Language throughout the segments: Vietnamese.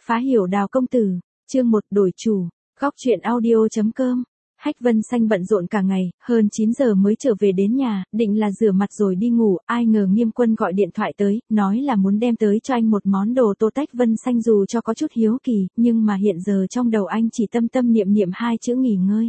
Phá hiểu Đào công tử, chương 1 đổi chủ, góc truyện audio.com. Hách Vân Xanh bận rộn cả ngày, hơn 9 giờ mới trở về đến nhà, định là rửa mặt rồi đi ngủ, ai ngờ Nghiêm Quân gọi điện thoại tới, nói là muốn đem tới cho anh một món đồ tô tách Vân Xanh dù cho có chút hiếu kỳ, nhưng mà hiện giờ trong đầu anh chỉ tâm tâm niệm niệm hai chữ nghỉ ngơi.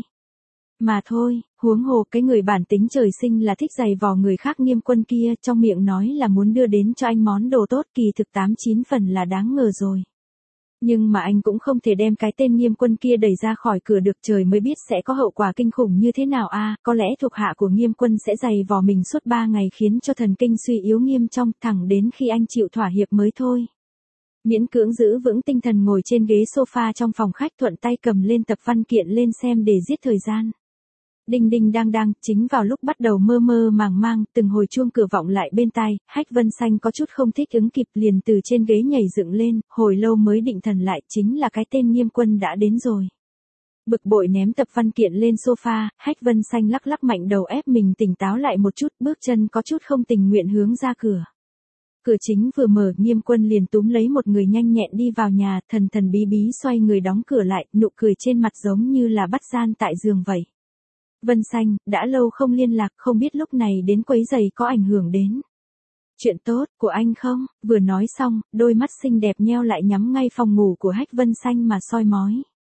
Mà thôi, huống hồ cái người bản tính trời sinh là thích giày vò người khác Nghiêm Quân kia, trong miệng nói là muốn đưa đến cho anh món đồ tốt, kỳ thực 8-9 phần là đáng ngờ rồi. Nhưng mà anh cũng không thể đem cái tên Nghiêm Quân kia đẩy ra khỏi cửa được, trời mới biết sẽ có hậu quả kinh khủng như thế nào a. Có lẽ thuộc hạ của Nghiêm Quân sẽ giày vò mình suốt 3 ngày khiến cho thần kinh suy yếu nghiêm trọng, thẳng đến khi anh chịu thỏa hiệp mới thôi. Miễn cưỡng giữ vững tinh thần ngồi trên ghế sofa trong phòng khách, thuận tay cầm lên tập văn kiện lên xem để giết thời gian. Đinh đinh đang đang, chính vào lúc bắt đầu mơ mơ màng mang, từng hồi chuông cửa vọng lại bên tai, Hách Vân Xanh có chút không thích ứng kịp, liền từ trên ghế nhảy dựng lên, hồi lâu mới định thần lại, chính là cái tên Nghiêm Quân đã đến rồi. Bực bội ném tập văn kiện lên sofa, Hách Vân Xanh lắc lắc mạnh đầu ép mình tỉnh táo lại một chút, bước chân có chút không tình nguyện hướng ra cửa. Cửa chính vừa mở, Nghiêm Quân liền túm lấy một người nhanh nhẹn đi vào nhà, thần thần bí bí xoay người đóng cửa lại, nụ cười trên mặt giống như là bắt gian tại giường vậy. Vân Xanh, đã lâu không liên lạc, không biết lúc này đến quấy giày có ảnh hưởng đến chuyện tốt của anh không? Vừa nói xong, đôi mắt xinh đẹp nheo lại nhắm ngay phòng ngủ của Hách Vân Xanh mà soi mói.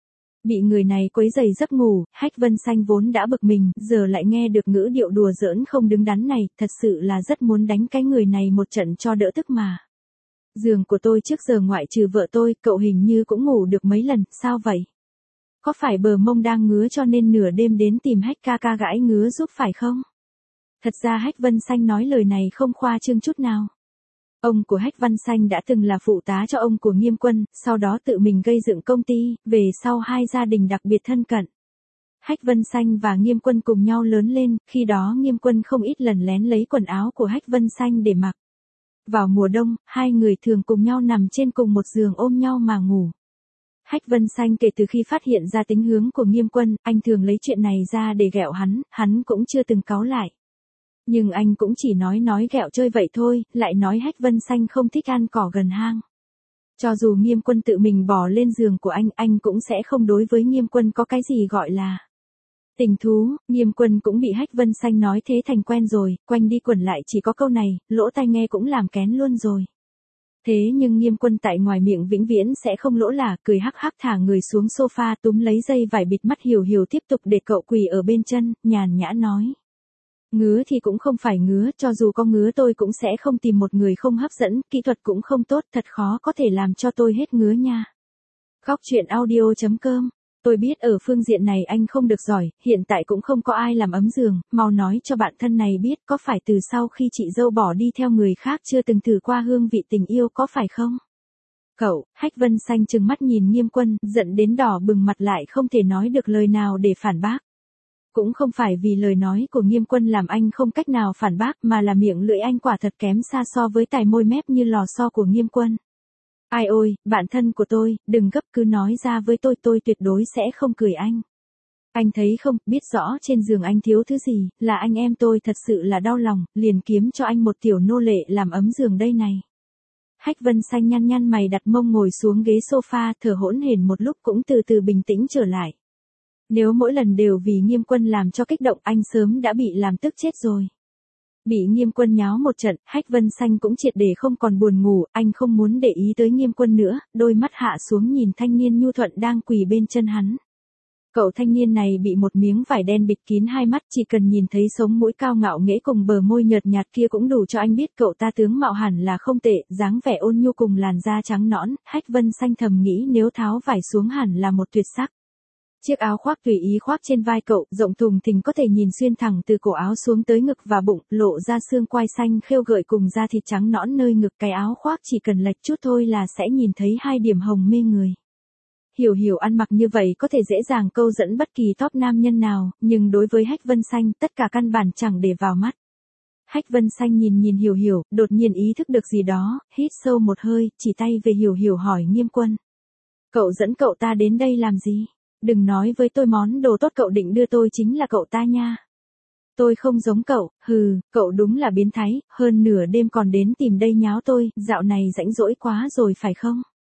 Bị người này quấy giày giấc ngủ, Hách Vân Xanh vốn đã bực mình, giờ lại nghe được ngữ điệu đùa giỡn không đứng đắn này, thật sự là rất muốn đánh cái người này một trận cho đỡ tức mà. Giường của tôi trước giờ ngoại trừ vợ tôi, cậu hình như cũng ngủ được mấy lần, sao vậy? Có phải bờ mông đang ngứa cho nên nửa đêm đến tìm Hách ca ca gãi ngứa giúp phải không? Thật ra Hách Vân Xanh nói lời này không khoa trương chút nào. Ông của Hách Vân Xanh đã từng là phụ tá cho ông của Nghiêm Quân, sau đó tự mình gây dựng công ty, về sau hai gia đình đặc biệt thân cận. Hách Vân Xanh và Nghiêm Quân cùng nhau lớn lên, khi đó Nghiêm Quân không ít lần lén lấy quần áo của Hách Vân Xanh để mặc. Vào mùa đông, hai người thường cùng nhau nằm trên cùng một giường ôm nhau mà ngủ. Hách Vân Xanh kể từ khi phát hiện ra tính hướng của Nghiêm Quân, anh thường lấy chuyện này ra để ghẹo hắn cũng chưa từng cáu lại. Nhưng anh cũng chỉ nói ghẹo chơi vậy thôi, lại nói Hách Vân Xanh không thích ăn cỏ gần hang. Cho dù Nghiêm Quân tự mình bỏ lên giường của anh cũng sẽ không đối với Nghiêm Quân có cái gì gọi là tình thú. Nghiêm Quân cũng bị Hách Vân Xanh nói thế thành quen rồi, quanh đi quẩn lại chỉ có câu này, lỗ tai nghe cũng làm kén luôn rồi. Thế nhưng Nghiêm Quân tại ngoài miệng vĩnh viễn sẽ không lỗ là, cười hắc hắc thả người xuống sofa túm lấy dây vải bịt mắt Hiểu Hiểu tiếp tục để cậu quỳ ở bên chân, nhàn nhã nói. Ngứa thì cũng không phải ngứa, cho dù có ngứa tôi cũng sẽ không tìm một người không hấp dẫn, kỹ thuật cũng không tốt, thật khó có thể làm cho tôi hết ngứa nha. Góc truyện audio.com. Tôi biết ở phương diện này anh không được giỏi, hiện tại cũng không có ai làm ấm giường, mau nói cho bạn thân này biết có phải từ sau khi chị dâu bỏ đi theo người khác chưa từng thử qua hương vị tình yêu có phải không? Cậu, Hách Vân Xanh trừng mắt nhìn Nghiêm Quân, giận đến đỏ bừng mặt lại không thể nói được lời nào để phản bác. Cũng không phải vì lời nói của Nghiêm Quân làm anh không cách nào phản bác mà là miệng lưỡi anh quả thật kém xa so với tài môi mép như lò xo của Nghiêm Quân. Ai ôi, bạn thân của tôi, đừng gấp cứ nói ra với tôi tuyệt đối sẽ không cười anh. Anh thấy không, biết rõ trên giường anh thiếu thứ gì, là anh em tôi thật sự là đau lòng, liền kiếm cho anh một tiểu nô lệ làm ấm giường đây này. Hách Vân Xanh nhăn mày đặt mông ngồi xuống ghế sofa thở hỗn hển một lúc cũng từ từ bình tĩnh trở lại. Nếu mỗi lần đều vì Nghiêm Quân làm cho kích động anh sớm đã bị làm tức chết rồi. Bị Nghiêm Quân nháo một trận, Hách Vân Xanh cũng triệt để không còn buồn ngủ, anh không muốn để ý tới Nghiêm Quân nữa, đôi mắt hạ xuống nhìn thanh niên nhu thuận đang quỳ bên chân hắn. Cậu thanh niên này bị một miếng vải đen bịt kín hai mắt, chỉ cần nhìn thấy sống mũi cao ngạo nghễ cùng bờ môi nhợt nhạt kia cũng đủ cho anh biết cậu ta tướng mạo hẳn là không tệ, dáng vẻ ôn nhu cùng làn da trắng nõn, Hách Vân Xanh thầm nghĩ nếu tháo vải xuống hẳn là một tuyệt sắc. Chiếc áo khoác tùy ý khoác trên vai cậu, rộng thùng thình có thể nhìn xuyên thẳng từ cổ áo xuống tới ngực và bụng, lộ ra xương quai xanh khêu gợi cùng da thịt trắng nõn nơi ngực, cái áo khoác chỉ cần lệch chút thôi là sẽ nhìn thấy hai điểm hồng mê người. Hiểu Hiểu ăn mặc như vậy có thể dễ dàng câu dẫn bất kỳ top nam nhân nào, nhưng đối với Hách Vân Xanh, tất cả căn bản chẳng để vào mắt. Hách Vân Xanh nhìn Hiểu Hiểu, đột nhiên ý thức được gì đó, hít sâu một hơi, chỉ tay về Hiểu Hiểu hỏi Nghiêm Quân. Cậu dẫn cậu ta đến đây làm gì? Đừng nói với tôi món đồ tốt cậu định đưa tôi chính là cậu ta nha. Tôi không giống cậu, cậu đúng là biến thái, hơn nửa đêm còn đến tìm đây nháo tôi, dạo này rãnh rỗi quá rồi phải không?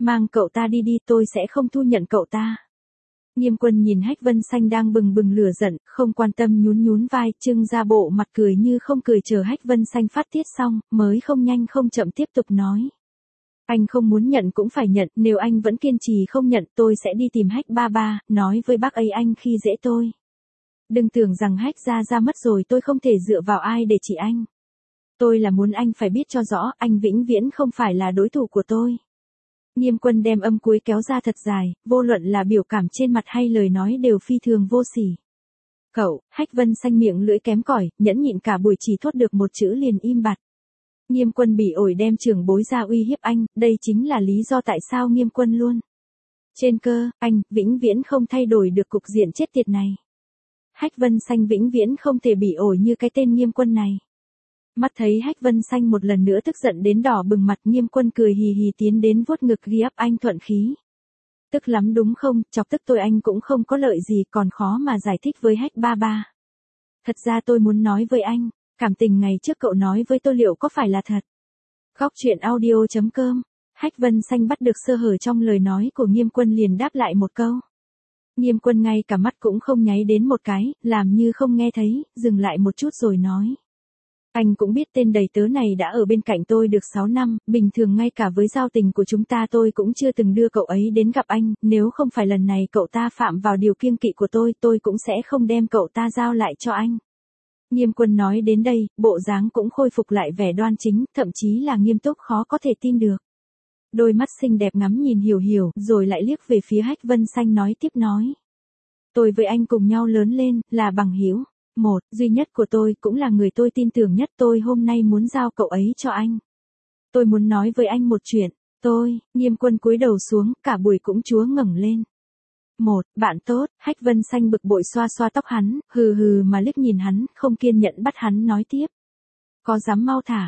Mang cậu ta đi đi, tôi sẽ không thu nhận cậu ta. Nghiêm Quân nhìn Hách Vân Xanh đang bừng bừng lửa giận, không quan tâm nhún nhún vai, trưng ra bộ mặt cười như không cười, chờ Hách Vân Xanh phát tiết xong, mới không nhanh không chậm tiếp tục nói. Anh không muốn nhận cũng phải nhận, nếu anh vẫn kiên trì không nhận, tôi sẽ đi tìm Hách ba ba, nói với bác ấy anh khi dễ tôi. Đừng tưởng rằng Hách ra mất rồi tôi không thể dựa vào ai để chỉ anh. Tôi là muốn anh phải biết cho rõ, anh vĩnh viễn không phải là đối thủ của tôi. Nghiêm Quân đem âm cuối kéo ra thật dài, vô luận là biểu cảm trên mặt hay lời nói đều phi thường vô sỉ. Cậu, Hách Vân Xanh miệng lưỡi kém cỏi, nhẫn nhịn cả buổi chỉ thốt được một chữ liền im bặt. Nghiêm Quân bỉ ổi đem trưởng bối ra uy hiếp anh, đây chính là lý do tại sao Nghiêm Quân luôn. Trên cơ, anh, vĩnh viễn không thay đổi được cục diện chết tiệt này. Hách Vân Xanh vĩnh viễn không thể bỉ ổi như cái tên Nghiêm Quân này. Mắt thấy Hách Vân Xanh một lần nữa tức giận đến đỏ bừng mặt, Nghiêm Quân cười hì hì tiến đến vuốt ngực ghi áp anh thuận khí. Tức lắm đúng không, chọc tức tôi anh cũng không có lợi gì, còn khó mà giải thích với Hách ba ba. Thật ra tôi muốn nói với anh, cảm tình ngày trước cậu nói với tôi liệu có phải là thật? Góc truyện audio.com. Hách Vân Xanh bắt được sơ hở trong lời nói của Nghiêm Quân liền đáp lại một câu. Nghiêm Quân ngay cả mắt cũng không nháy đến một cái, làm như không nghe thấy, dừng lại một chút rồi nói. Anh cũng biết tên đầy tớ này đã ở bên cạnh tôi được 6 năm, bình thường ngay cả với giao tình của chúng ta tôi cũng chưa từng đưa cậu ấy đến gặp anh, nếu không phải lần này cậu ta phạm vào điều kiêng kỵ của tôi cũng sẽ không đem cậu ta giao lại cho anh. Nghiêm Quân nói đến đây, bộ dáng cũng khôi phục lại vẻ đoan chính, thậm chí là nghiêm túc khó có thể tin được. Đôi mắt xinh đẹp ngắm nhìn Hiểu Hiểu, rồi lại liếc về phía Hách Vân Xanh nói tiếp nói. Tôi với anh cùng nhau lớn lên, là bằng hữu. Một, duy nhất của tôi, cũng là người tôi tin tưởng nhất, tôi hôm nay muốn giao cậu ấy cho anh. Tôi muốn nói với anh một chuyện, Nghiêm Quân cúi đầu xuống, cả buổi cũng chúa ngẩng lên. Một, bạn tốt, Hách Vân Xanh bực bội xoa xoa tóc hắn, hừ hừ mà liếc nhìn hắn, không kiên nhẫn bắt hắn nói tiếp. Có dám mau thả,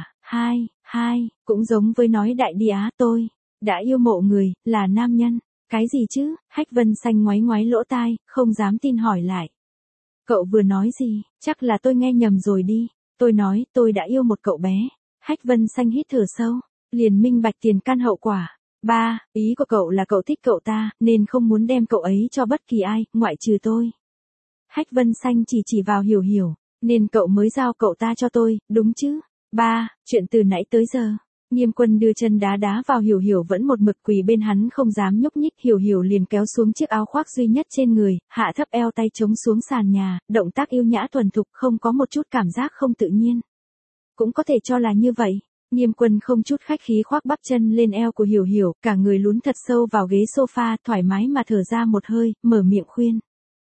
hai, cũng giống với nói đại đi á, tôi đã yêu mộ người, là nam nhân. Cái gì chứ, Hách Vân Xanh ngoáy ngoáy lỗ tai, không dám tin hỏi lại. Cậu vừa nói gì, chắc là tôi nghe nhầm rồi đi. Tôi nói tôi đã yêu một cậu bé. Hách Vân Xanh hít thở sâu, liền minh bạch tiền căn hậu quả. Ba, ý của cậu là cậu thích cậu ta, nên không muốn đem cậu ấy cho bất kỳ ai, ngoại trừ tôi. Hách Vân Xanh chỉ vào Hiểu Hiểu, nên cậu mới giao cậu ta cho tôi, đúng chứ? Ba, chuyện từ nãy tới giờ. Nghiêm Quân đưa chân đá vào Hiểu Hiểu vẫn một mực quỳ bên hắn không dám nhúc nhích, Hiểu Hiểu liền kéo xuống chiếc áo khoác duy nhất trên người, hạ thấp eo tay chống xuống sàn nhà, động tác yêu nhã thuần thục, không có một chút cảm giác không tự nhiên. Cũng có thể cho là như vậy. Nghiêm Quân không chút khách khí khoác bắp chân lên eo của Hiểu Hiểu, cả người lún thật sâu vào ghế sofa, thoải mái mà thở ra một hơi, mở miệng khuyên.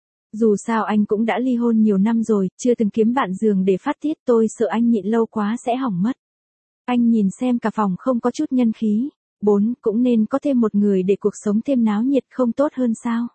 Dù sao anh cũng đã ly hôn nhiều năm rồi, chưa từng kiếm bạn giường để phát tiết, tôi sợ anh nhịn lâu quá sẽ hỏng mất. Anh nhìn xem cả phòng không có chút nhân khí. 4. Cũng nên có thêm một người để cuộc sống thêm náo nhiệt, không tốt hơn sao?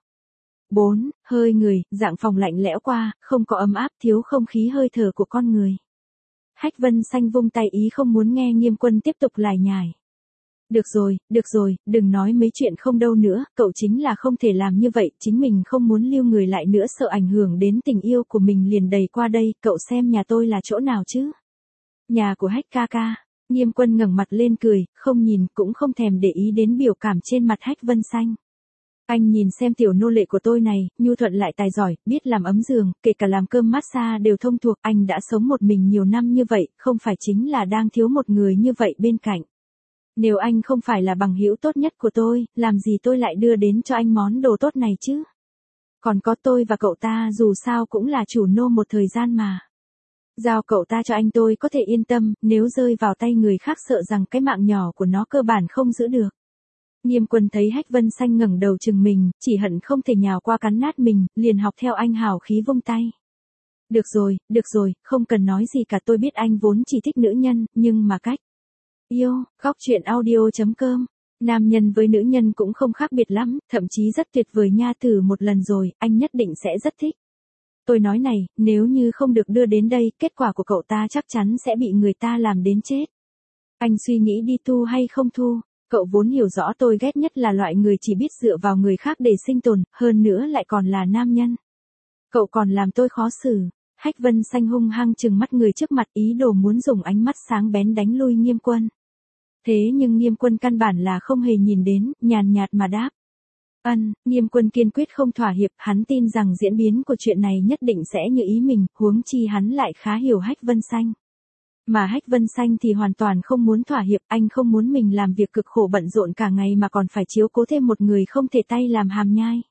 4. Hơi người, dạng phòng lạnh lẽo qua, không có ấm áp, thiếu không khí hơi thở của con người. Hách Vân Xanh vung tay ý không muốn nghe Nghiêm Quân tiếp tục lải nhải. Được rồi, đừng nói mấy chuyện không đâu nữa, cậu chính là không thể làm như vậy, chính mình không muốn lưu người lại nữa, sợ ảnh hưởng đến tình yêu của mình liền đầy qua đây, cậu xem nhà tôi là chỗ nào chứ? Nhà của Hách ca ca. Nghiêm Quân ngẩng mặt lên cười, không nhìn cũng không thèm để ý đến biểu cảm trên mặt Hách Vân Xanh. Anh nhìn xem tiểu nô lệ của tôi này, nhu thuận lại tài giỏi, biết làm ấm giường, kể cả làm cơm massage đều thông thuộc, anh đã sống một mình nhiều năm như vậy, không phải chính là đang thiếu một người như vậy bên cạnh. Nếu anh không phải là bằng hữu tốt nhất của tôi, làm gì tôi lại đưa đến cho anh món đồ tốt này chứ? Còn có tôi và cậu ta dù sao cũng là chủ nô một thời gian mà. Giao cậu ta cho anh tôi có thể yên tâm, nếu rơi vào tay người khác sợ rằng cái mạng nhỏ của nó cơ bản không giữ được. Nghiêm Quân thấy Hách Vân Xanh ngẩng đầu chừng mình, chỉ hận không thể nhào qua cắn nát mình, liền học theo anh hào khí vung tay. Được rồi, không cần nói gì cả, tôi biết anh vốn chỉ thích nữ nhân, nhưng mà cách yêu, góc truyện audio.com. Nam nhân với nữ nhân cũng không khác biệt lắm, thậm chí rất tuyệt vời nha, thử một lần rồi, anh nhất định sẽ rất thích. Tôi nói này, nếu như không được đưa đến đây, kết quả của cậu ta chắc chắn sẽ bị người ta làm đến chết. Anh suy nghĩ đi thu hay không thu, cậu vốn hiểu rõ tôi ghét nhất là loại người chỉ biết dựa vào người khác để sinh tồn, hơn nữa lại còn là nam nhân. Cậu còn làm tôi khó xử. Hách Vân Xanh hung hăng trừng mắt người trước mặt, ý đồ muốn dùng ánh mắt sáng bén đánh lui Nghiêm Quân. Thế nhưng Nghiêm Quân căn bản là không hề nhìn đến, nhàn nhạt mà đáp. Nghiêm Quân kiên quyết không thỏa hiệp, hắn tin rằng diễn biến của chuyện này nhất định sẽ như ý mình, huống chi hắn lại khá hiểu Hách Vân Sanh. Mà Hách Vân Sanh thì hoàn toàn không muốn thỏa hiệp, anh không muốn mình làm việc cực khổ bận rộn cả ngày mà còn phải chiếu cố thêm một người không thể tay làm hàm nhai.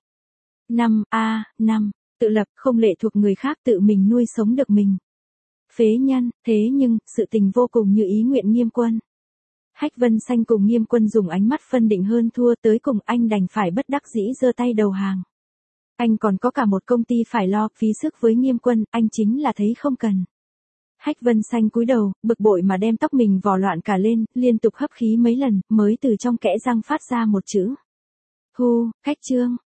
5. Tự lập, không lệ thuộc người khác, tự mình nuôi sống được mình. Phế nhân, thế nhưng, sự tình vô cùng như ý nguyện Nghiêm Quân. Hách Vân Sanh cùng Nghiêm Quân dùng ánh mắt phân định hơn thua, tới cùng anh đành phải bất đắc dĩ giơ tay đầu hàng. Anh còn có cả một công ty phải lo, phí sức với Nghiêm Quân, anh chính là thấy không cần. Hách Vân Sanh cúi đầu, bực bội mà đem tóc mình vò loạn cả lên, liên tục hấp khí mấy lần, mới từ trong kẽ răng phát ra một chữ. Hu, Khách Trương.